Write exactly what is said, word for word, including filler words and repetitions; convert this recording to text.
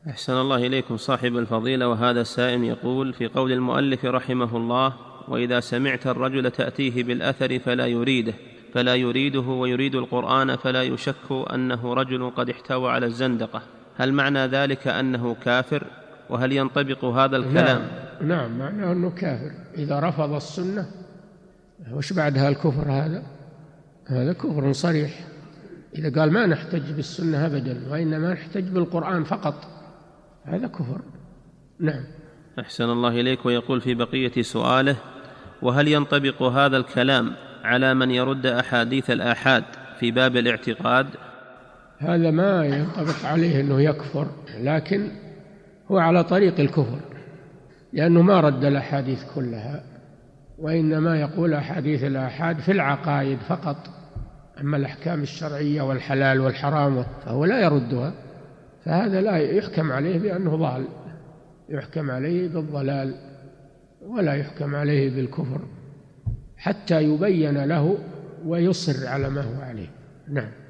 أحسن الله إليكم صاحب الفضيلة. وهذا السائل يقول: في قول المؤلف رحمه الله: وإذا سمعت الرجل تأتيه بالأثر فلا يريده فلا يريده ويريد القرآن فلا يشك أنه رجل قد احتوى على الزندقة، هل معنى ذلك أنه كافر؟ وهل ينطبق هذا الكلام؟ نعم, نعم معناه أنه كافر إذا رفض السنة. وش بعدها الكفر؟ هذا هذا كفر صريح. إذا قال ما نحتج بالسنة أبدا وإنما نحتج بالقرآن فقط، هذا كفر. نعم. أحسن الله إليك. ويقول في بقية سؤاله: وهل ينطبق هذا الكلام على من يرد أحاديث الآحاد في باب الاعتقاد؟ هذا ما ينطبق عليه أنه يكفر، لكن هو على طريق الكفر، لأنه ما رد الأحاديث كلها، وإنما يقول أحاديث الآحاد في العقائد فقط، أما الأحكام الشرعية والحلال والحرام فهو لا يردها، فهذا لا يحكم عليه بأنه ضال، يحكم عليه بالضلال ولا يحكم عليه بالكفر حتى يبين له ويصر على ما هو عليه. نعم.